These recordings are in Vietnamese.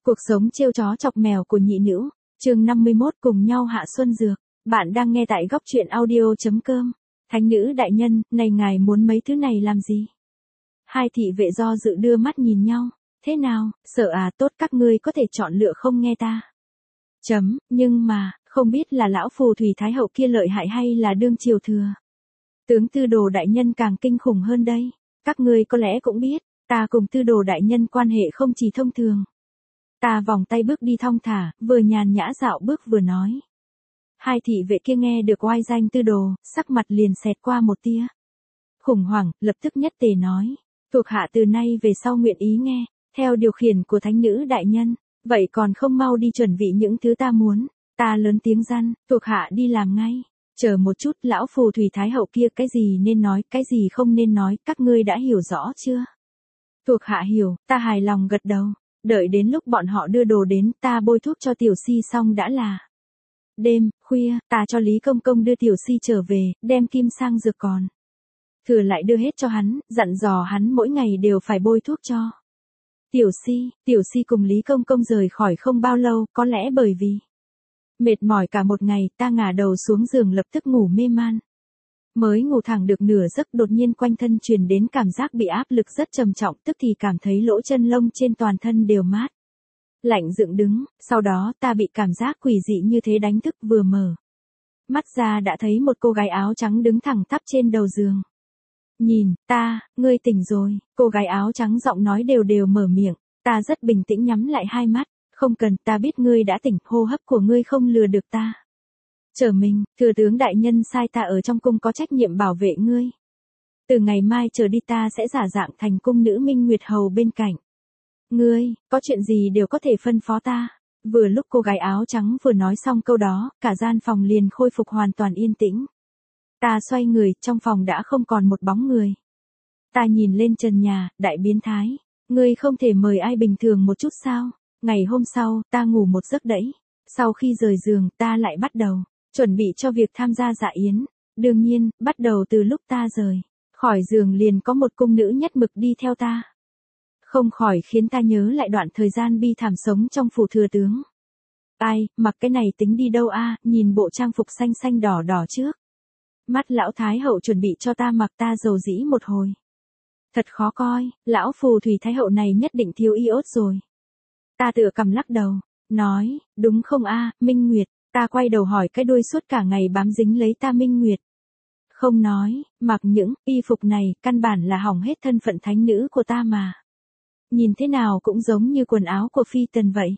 Cuộc sống trêu chó chọc mèo của nhị nữ, chương 51 cùng nhau hạ xuân dược. Bạn đang nghe tại góc truyện audio.com. Thánh nữ đại nhân, này ngài muốn mấy thứ này làm gì? Hai thị vệ do dự đưa mắt nhìn nhau. Thế nào, sợ à, tốt các ngươi có thể chọn lựa không nghe ta. Nhưng mà, không biết là lão phù thủy thái hậu kia lợi hại hay là đương triều thừa. Tướng tư đồ đại nhân càng kinh khủng hơn đây. Các ngươi có lẽ cũng biết, ta cùng tư đồ đại nhân quan hệ không chỉ thông thường. Ta vòng tay bước đi thong thả, vừa nhàn nhã dạo bước vừa nói. Hai thị vệ kia nghe được oai danh tư đồ, sắc mặt liền xẹt qua một tia khủng hoảng, lập tức nhất tề nói. Thuộc hạ từ nay về sau nguyện ý nghe, theo điều khiển của thánh nữ đại nhân, vậy còn không mau đi chuẩn bị những thứ ta muốn. Ta lớn tiếng răn, thuộc hạ đi làm ngay. Chờ một chút, lão phù thủy thái hậu kia cái gì nên nói, cái gì không nên nói, các ngươi đã hiểu rõ chưa? Thuộc hạ hiểu, ta hài lòng gật đầu. Đợi đến lúc bọn họ đưa đồ đến, ta bôi thuốc cho tiểu si xong đã là đêm, khuya, ta cho Lý Công Công đưa tiểu si trở về, đem kim sang dược còn thừa lại đưa hết cho hắn, dặn dò hắn mỗi ngày đều phải bôi thuốc cho tiểu si cùng Lý Công Công rời khỏi không bao lâu, có lẽ bởi vì mệt mỏi cả một ngày, ta ngả đầu xuống giường lập tức ngủ mê man. Mới ngủ thẳng được nửa giấc, đột nhiên quanh thân truyền đến cảm giác bị áp lực rất trầm trọng, tức thì cảm thấy lỗ chân lông trên toàn thân đều mát lạnh dựng đứng, sau đó ta bị cảm giác quỷ dị như thế đánh thức, vừa mở mắt ra đã thấy một cô gái áo trắng đứng thẳng tắp trên đầu giường. Nhìn, ta, ngươi tỉnh rồi, cô gái áo trắng giọng nói đều đều mở miệng, ta rất bình tĩnh nhắm lại hai mắt, không cần, ta biết ngươi đã tỉnh, hô hấp của ngươi không lừa được ta. Trở mình, thừa tướng đại nhân sai ta ở trong cung có trách nhiệm bảo vệ ngươi. Từ ngày mai trở đi ta sẽ giả dạng thành cung nữ Minh Nguyệt Hầu bên cạnh ngươi, có chuyện gì đều có thể phân phó ta. Vừa lúc cô gái áo trắng vừa nói xong câu đó, cả gian phòng liền khôi phục hoàn toàn yên tĩnh. Ta xoay người, trong phòng đã không còn một bóng người. Ta nhìn lên trần nhà, đại biến thái, ngươi không thể mời ai bình thường một chút sao? Ngày hôm sau, ta ngủ một giấc đẫy. Sau khi rời giường, ta lại bắt đầu chuẩn bị cho việc tham gia dạ yến. Đương nhiên, bắt đầu từ lúc ta rời khỏi giường liền có một cung nữ nhất mực đi theo ta. Không khỏi khiến ta nhớ lại đoạn thời gian bi thảm sống trong phủ thừa tướng. Ai, mặc cái này tính đi đâu a? Nhìn bộ trang phục xanh xanh đỏ đỏ trước mắt lão thái hậu chuẩn bị cho ta mặc, ta dầu dĩ một hồi. Thật khó coi, lão phù thủy thái hậu này nhất định thiếu iốt rồi. Ta tựa cằm lắc đầu, nói, đúng không a, Minh Nguyệt. Ta quay đầu hỏi cái đuôi suốt cả ngày bám dính lấy ta Minh Nguyệt. Không nói, mặc những y phục này, căn bản là hỏng hết thân phận thánh nữ của ta mà. Nhìn thế nào cũng giống như quần áo của phi tần vậy.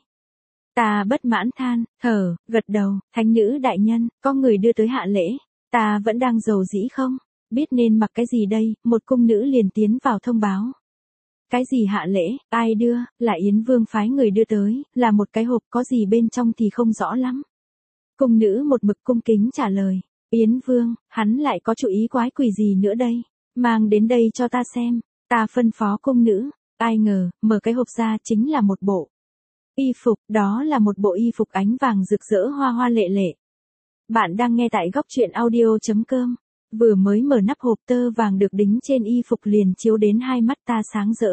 Ta bất mãn than, gật đầu, thánh nữ đại nhân, có người đưa tới hạ lễ. Ta vẫn đang dầu dĩ không biết nên mặc cái gì đây, một cung nữ liền tiến vào thông báo. Cái gì hạ lễ, ai đưa, là Yến Vương phái người đưa tới, là một cái hộp, có gì bên trong thì không rõ lắm. Cung nữ một mực cung kính trả lời, Yến Vương, hắn lại có chủ ý quái quỷ gì nữa đây, mang đến đây cho ta xem. Ta phân phó cung nữ, ai ngờ, mở cái hộp ra chính là một bộ y phục, đó là một bộ y phục ánh vàng rực rỡ hoa hoa lệ lệ. Bạn đang nghe tại góc truyện audio.com. Vừa mới mở nắp hộp, tơ vàng được đính trên y phục liền chiếu đến hai mắt ta sáng rỡ.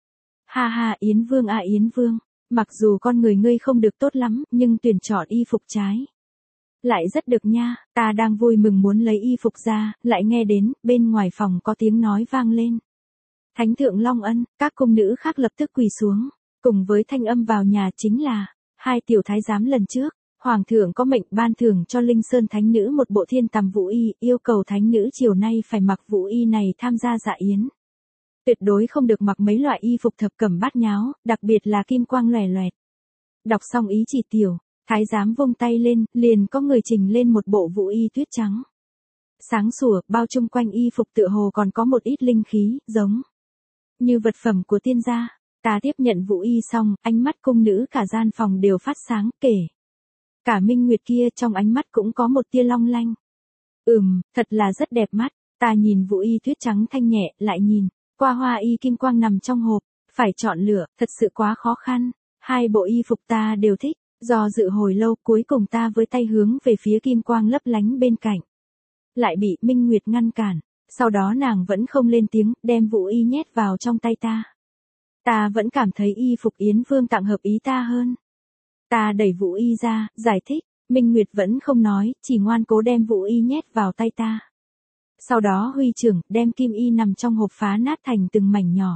Ha ha, Yến Vương à Yến Vương, mặc dù con người ngươi không được tốt lắm, nhưng tuyển chọn y phục trái lại rất được nha. Ta đang vui mừng muốn lấy y phục ra, lại nghe đến, bên ngoài phòng có tiếng nói vang lên. Thánh thượng Long Ân, các cung nữ khác lập tức quỳ xuống, cùng với thanh âm vào nhà chính là, hai tiểu thái giám lần trước. Hoàng thượng có mệnh ban thưởng cho Linh Sơn thánh nữ một bộ thiên tầm vũ y, yêu cầu thánh nữ chiều nay phải mặc vũ y này tham gia dạ yến. Tuyệt đối không được mặc mấy loại y phục thập cẩm bát nháo, đặc biệt là kim quang lòe loẹt. Đọc xong ý chỉ tiểu, thái giám vung tay lên, liền có người trình lên một bộ vũ y tuyết trắng. Sáng sủa, bao chung quanh y phục tựa hồ còn có một ít linh khí, giống như vật phẩm của tiên gia. Ta tiếp nhận vũ y xong, ánh mắt cung nữ cả gian phòng đều phát sáng, kể cả Minh Nguyệt kia trong ánh mắt cũng có một tia long lanh. Thật là rất đẹp mắt. Ta nhìn vũ y tuyết trắng thanh nhẹ, lại nhìn qua hoa y kim quang nằm trong hộp, phải chọn lựa, thật sự quá khó khăn. Hai bộ y phục ta đều thích, do dự hồi lâu, cuối cùng ta với tay hướng về phía kim quang lấp lánh bên cạnh. Lại bị Minh Nguyệt ngăn cản, sau đó nàng vẫn không lên tiếng, đem vũ y nhét vào trong tay ta. Ta vẫn cảm thấy y phục Yến Vương tặng hợp ý ta hơn. Ta đẩy Vũ Y ra, giải thích. Minh Nguyệt vẫn không nói, chỉ ngoan cố đem Vũ Y nhét vào tay ta. Sau đó huy trưởng, đem kim y nằm trong hộp phá nát thành từng mảnh nhỏ.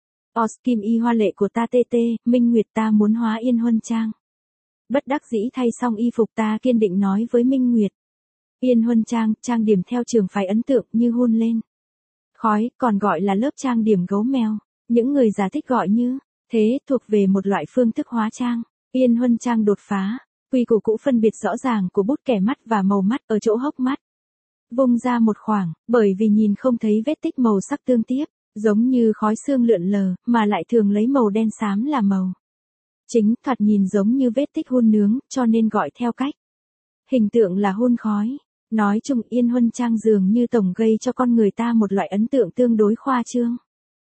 Os kim y hoa lệ của ta tê tê, Minh Nguyệt ta muốn hóa Yên Huân Trang. Bất đắc dĩ thay xong y phục ta kiên định nói với Minh Nguyệt. Yên Huân Trang, trang điểm theo trường phái ấn tượng như hôn lên. Khói, còn gọi là lớp trang điểm gấu mèo. Những người già thích gọi như, thế thuộc về một loại phương thức hóa trang. Yên Huân Trang đột phá, quy củ cũ phân biệt rõ ràng của bút kẻ mắt và màu mắt ở chỗ hốc mắt. Vung ra một khoảng, bởi vì nhìn không thấy vết tích màu sắc tương tiếp, giống như khói sương lượn lờ, mà lại thường lấy màu đen xám là màu chính, thoạt nhìn giống như vết tích hun nướng, cho nên gọi theo cách hình tượng là hun khói. Nói chung Yên Huân Trang dường như tổng gây cho con người ta một loại ấn tượng tương đối khoa trương.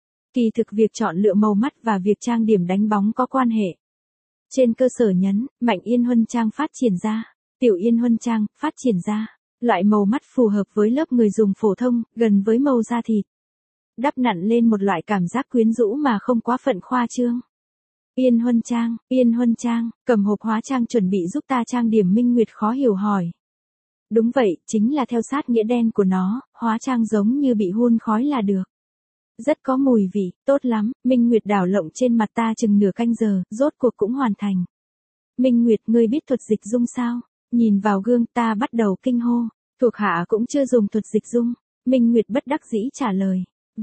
Kỳ thực việc chọn lựa màu mắt và việc trang điểm đánh bóng có quan hệ. Trên cơ sở nhấn, mạnh Yên Huân Trang phát triển ra, tiểu Yên Huân Trang phát triển ra, loại màu mắt phù hợp với lớp người dùng phổ thông, gần với màu da thịt. Đắp nặn lên một loại cảm giác quyến rũ mà không quá phận khoa trương. Yên Huân Trang, cầm hộp hóa trang chuẩn bị giúp ta trang điểm. Minh Nguyệt khó hiểu hỏi. Đúng vậy, chính là theo sát nghĩa đen của nó, hóa trang giống như bị hun khói là được. Rất có mùi vị, tốt lắm. Minh Nguyệt đảo lộng trên mặt ta chừng nửa canh giờ, rốt cuộc cũng hoàn thành. Minh Nguyệt, ngươi biết thuật dịch dung sao? Nhìn vào gương ta bắt đầu kinh hô. Thuộc hạ cũng chưa dùng thuật dịch dung. Minh Nguyệt bất đắc dĩ trả lời.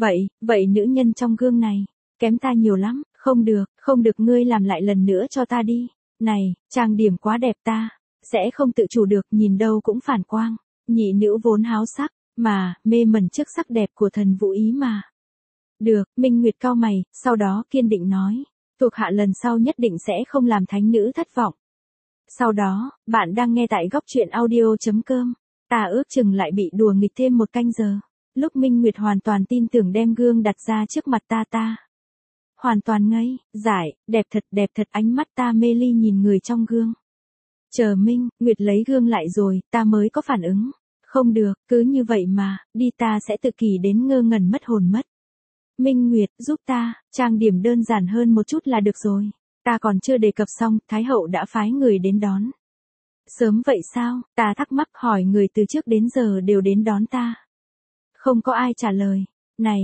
Vậy nữ nhân trong gương này, kém ta nhiều lắm. Không được ngươi làm lại lần nữa cho ta đi. Này, trang điểm quá đẹp ta, sẽ không tự chủ được, nhìn đâu cũng phản quang. Nhị nữ vốn háo sắc, mà, mê mẩn trước sắc đẹp của thần Vũ Ý mà. Được, Minh Nguyệt cau mày, sau đó kiên định nói. Thuộc hạ lần sau nhất định sẽ không làm thánh nữ thất vọng. Sau đó, bạn đang nghe tại góc truyện audio.com. Ta ước chừng lại bị đùa nghịch thêm một canh giờ. Lúc Minh Nguyệt hoàn toàn tin tưởng đem gương đặt ra trước mặt ta. Hoàn toàn ngây, dại, đẹp thật, ánh mắt ta mê ly nhìn người trong gương. Chờ Minh Nguyệt lấy gương lại rồi, ta mới có phản ứng. Không được, cứ như vậy mà, đi ta sẽ tự kỷ đến ngơ ngẩn mất hồn mất. Minh Nguyệt, giúp ta, trang điểm đơn giản hơn một chút là được rồi. Ta còn chưa đề cập xong, Thái hậu đã phái người đến đón. Sớm vậy sao? Ta thắc mắc hỏi người từ trước đến giờ đều đến đón ta. Không có ai trả lời. Này,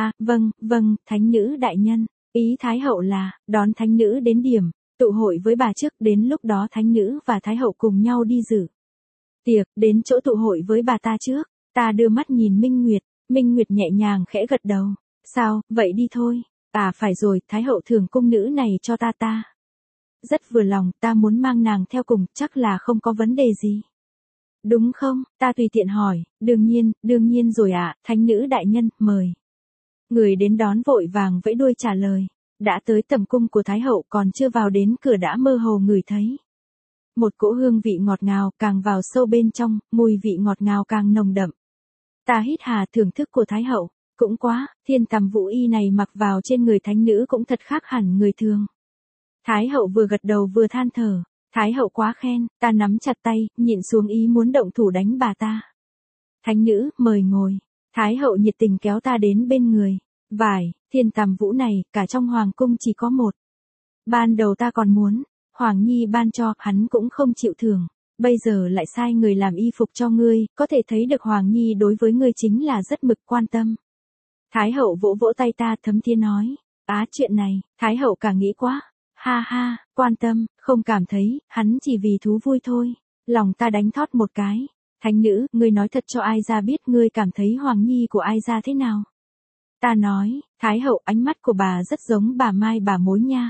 vâng, thánh nữ đại nhân. Ý Thái hậu là, đón thánh nữ đến điểm, tụ hội với bà trước, đến lúc đó thánh nữ và Thái hậu cùng nhau đi dự tiệc, đến chỗ tụ hội với bà ta trước. Ta đưa mắt nhìn Minh Nguyệt nhẹ nhàng khẽ gật đầu. Sao, vậy đi thôi. Phải rồi, Thái hậu thưởng cung nữ này cho ta. Rất vừa lòng, ta muốn mang nàng theo cùng, chắc là không có vấn đề gì. Đúng không? Ta tùy tiện hỏi. Đương nhiên rồi ạ, thánh nữ đại nhân, mời. Người đến đón vội vàng vẫy đuôi trả lời. Đã tới tầm cung của Thái hậu, còn chưa vào đến cửa đã mơ hồ ngửi thấy một cỗ hương vị ngọt ngào, càng vào sâu bên trong, mùi vị ngọt ngào càng nồng đậm. Ta hít hà thưởng thức của Thái hậu. Cũng quá, thiên tầm Vũ Y này mặc vào trên người thánh nữ cũng thật khác hẳn người thường. Thái hậu vừa gật đầu vừa than thở. Thái hậu quá khen, ta nắm chặt tay, nhịn xuống ý muốn động thủ đánh bà ta. Thánh nữ, mời ngồi. Thái hậu nhiệt tình kéo ta đến bên người. Thiên tầm Vũ này, cả trong hoàng cung chỉ có một. Ban đầu ta còn muốn, Hoàng Nhi ban cho, hắn cũng không chịu thưởng. Bây giờ lại sai người làm y phục cho ngươi, có thể thấy được Hoàng Nhi đối với ngươi chính là rất mực quan tâm. Thái hậu vỗ vỗ tay ta thấm thía nói. Chuyện này, Thái hậu càng nghĩ quá. Ha, quan tâm, không cảm thấy, hắn chỉ vì thú vui thôi. Lòng ta đánh thót một cái. Thánh nữ, ngươi nói thật cho ai ra biết ngươi cảm thấy Hoàng Nhi của ai ra thế nào. Ta nói, Thái hậu, ánh mắt của bà rất giống bà Mai bà Mối nha.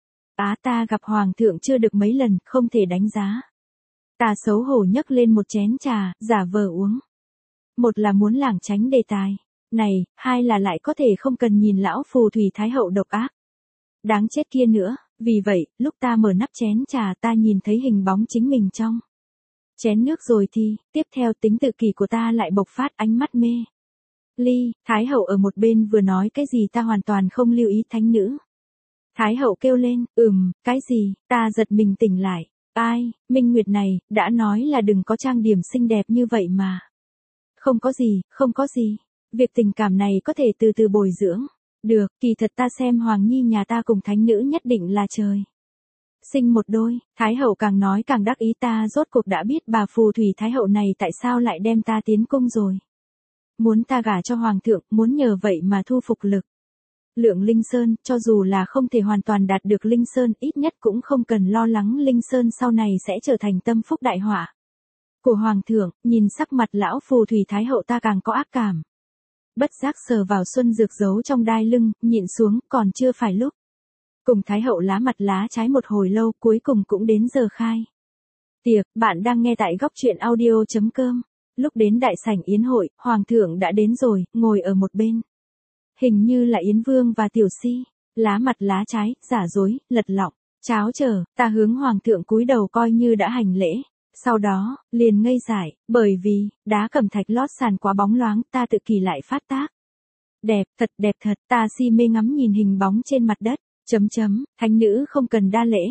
Ta gặp Hoàng thượng chưa được mấy lần, không thể đánh giá. Ta xấu hổ nhấc lên một chén trà, giả vờ uống. Một là muốn lảng tránh đề tài này, hai là lại có thể không cần nhìn lão phù thủy Thái hậu độc ác. Đáng chết kia nữa, vì vậy, lúc ta mở nắp chén trà ta nhìn thấy hình bóng chính mình trong chén nước rồi thì, tiếp theo tính tự kỷ của ta lại bộc phát ánh mắt mê ly. Thái hậu ở một bên vừa nói cái gì ta hoàn toàn không lưu ý. Thánh nữ. Thái hậu kêu lên, cái gì, ta giật mình tỉnh lại. Minh Nguyệt này, đã nói là đừng có trang điểm xinh đẹp như vậy mà. Không có gì. Việc tình cảm này có thể từ từ bồi dưỡng. Được, kỳ thật ta xem Hoàng Nhi nhà ta cùng thánh nữ nhất định là trời sinh một đôi. Thái hậu càng nói càng đắc ý, ta rốt cuộc đã biết bà phù thủy Thái hậu này tại sao lại đem ta tiến cung rồi. Muốn ta gả cho Hoàng thượng, muốn nhờ vậy mà thu phục lực lượng Linh Sơn, cho dù là không thể hoàn toàn đạt được Linh Sơn, ít nhất cũng không cần lo lắng Linh Sơn sau này sẽ trở thành tâm phúc đại họa của Hoàng thượng. Nhìn sắc mặt lão phù thủy Thái hậu ta càng có ác cảm. Bất giác sờ vào xuân dược giấu trong đai lưng, nhịn xuống, còn chưa phải lúc. Cùng Thái hậu lá mặt lá trái một hồi lâu, cuối cùng cũng đến giờ khai tiệc. Bạn đang nghe tại góc truyện audio.com. Lúc đến đại sảnh yến hội, Hoàng thượng đã đến rồi, ngồi ở một bên. Hình như là Yến Vương và Tiểu Si, lá mặt lá trái, giả dối, lật lọng, cháo chờ. Ta hướng Hoàng thượng cúi đầu coi như đã hành lễ. Sau đó, liền ngây dại, bởi vì, đá cẩm thạch lót sàn quá bóng loáng, ta tự kỳ lại phát tác. Đẹp thật, ta si mê ngắm nhìn hình bóng trên mặt đất, thánh nữ không cần đa lễ,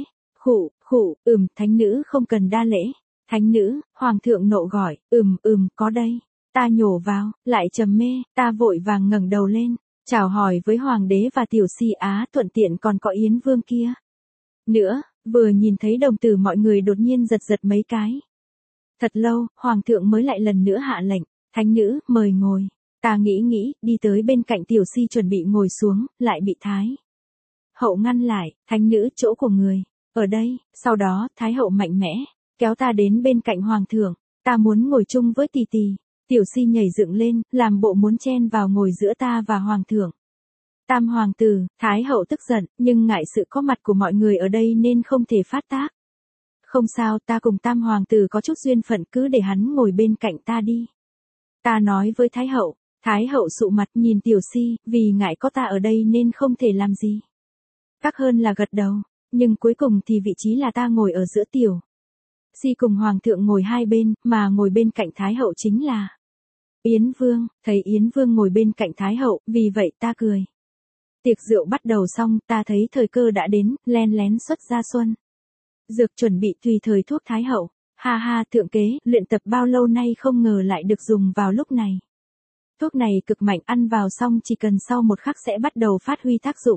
thánh nữ không cần đa lễ, thánh nữ, Hoàng thượng nộ gọi, có đây, ta nhổ vào, lại trầm mê, ta vội vàng ngẩng đầu lên, chào hỏi với Hoàng đế và Tiểu Si Á, thuận tiện còn có Yến Vương kia. Nữa, vừa nhìn thấy đồng tử mọi người đột nhiên giật mấy cái. Thật lâu, Hoàng thượng mới lại lần nữa hạ lệnh, thánh nữ, mời ngồi. Ta nghĩ, đi tới bên cạnh Tiểu Si chuẩn bị ngồi xuống, lại bị Thái hậu ngăn lại, thánh nữ, chỗ của người ở đây. Sau đó, Thái hậu mạnh mẽ kéo ta đến bên cạnh Hoàng thượng, ta muốn ngồi chung với tỷ tỷ. Tiểu Si nhảy dựng lên, làm bộ muốn chen vào ngồi giữa ta và Hoàng thượng. Tam hoàng tử, Thái hậu tức giận, nhưng ngại sự có mặt của mọi người ở đây nên không thể phát tác. Không sao, ta cùng Tam hoàng tử có chút duyên phận, cứ để hắn ngồi bên cạnh ta đi. Ta nói với Thái hậu sụ mặt nhìn Tiểu Si, vì ngại có ta ở đây nên không thể làm gì khác hơn là gật đầu, nhưng cuối cùng thì vị trí là ta ngồi ở giữa Tiểu Si cùng Hoàng thượng ngồi hai bên, mà ngồi bên cạnh Thái hậu chính là Yến Vương. Thấy Yến Vương ngồi bên cạnh Thái hậu, vì vậy ta cười. Tiệc rượu bắt đầu xong, ta thấy thời cơ đã đến, len lén xuất ra xuân dược chuẩn bị tùy thời thuốc Thái hậu. Ha ha, thượng kế, luyện tập bao lâu nay không ngờ lại được dùng vào lúc này. Thuốc này cực mạnh, ăn vào xong chỉ cần sau một khắc sẽ bắt đầu phát huy tác dụng.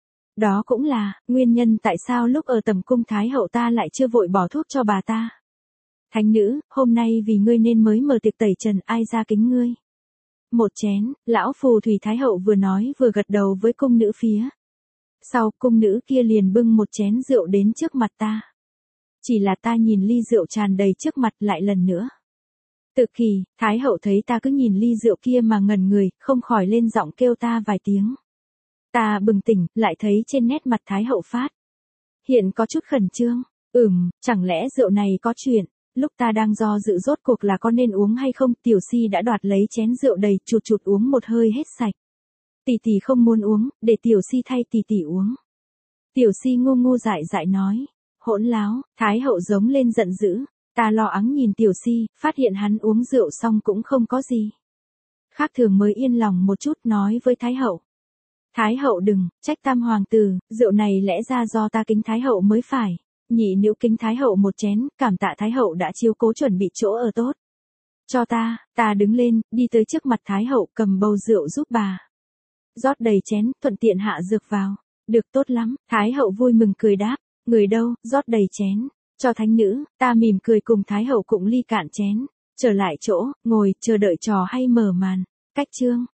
Đó cũng là nguyên nhân tại sao lúc ở tầm cung Thái hậu ta lại chưa vội bỏ thuốc cho bà ta. Thánh nữ, hôm nay vì ngươi nên mới mở tiệc tẩy trần, ai ra kính ngươi một chén. Lão phù thủy Thái hậu vừa nói vừa gật đầu với cung nữ phía sau, cung nữ kia liền bưng một chén rượu đến trước mặt ta. Chỉ là ta nhìn ly rượu tràn đầy trước mặt lại lần nữa. Tự kỳ, Thái hậu thấy ta cứ nhìn ly rượu kia mà ngẩn người, không khỏi lên giọng kêu ta vài tiếng. Ta bừng tỉnh, lại thấy trên nét mặt Thái hậu phát hiện có chút khẩn trương. Chẳng lẽ rượu này có chuyện? Lúc ta đang do dự rốt cuộc là có nên uống hay không, Tiểu Si đã đoạt lấy chén rượu đầy, chụt uống một hơi hết sạch. Tỷ tỷ không muốn uống, để Tiểu Si thay tỷ tỷ uống. Tiểu Si ngu dại nói. Hỗn láo, Thái hậu giống lên giận dữ. Ta lo ắng nhìn Tiểu Si, phát hiện hắn uống rượu xong cũng không có gì khác thường mới yên lòng một chút, nói với Thái hậu. Thái hậu đừng trách Tam hoàng tử, rượu này lẽ ra do ta kính Thái hậu mới phải. Nhị nữ kính Thái hậu một chén, cảm tạ Thái hậu đã chiếu cố chuẩn bị chỗ ở tốt cho ta. Ta đứng lên, đi tới trước mặt Thái hậu, cầm bầu rượu giúp bà rót đầy chén, thuận tiện hạ dược vào. Được, tốt lắm. Thái hậu vui mừng cười đáp. Người đâu, rót đầy chén cho thánh nữ. Ta mỉm cười cùng Thái hậu cụng ly cạn chén, trở lại chỗ, ngồi, chờ đợi trò hay mở màn. Cách chương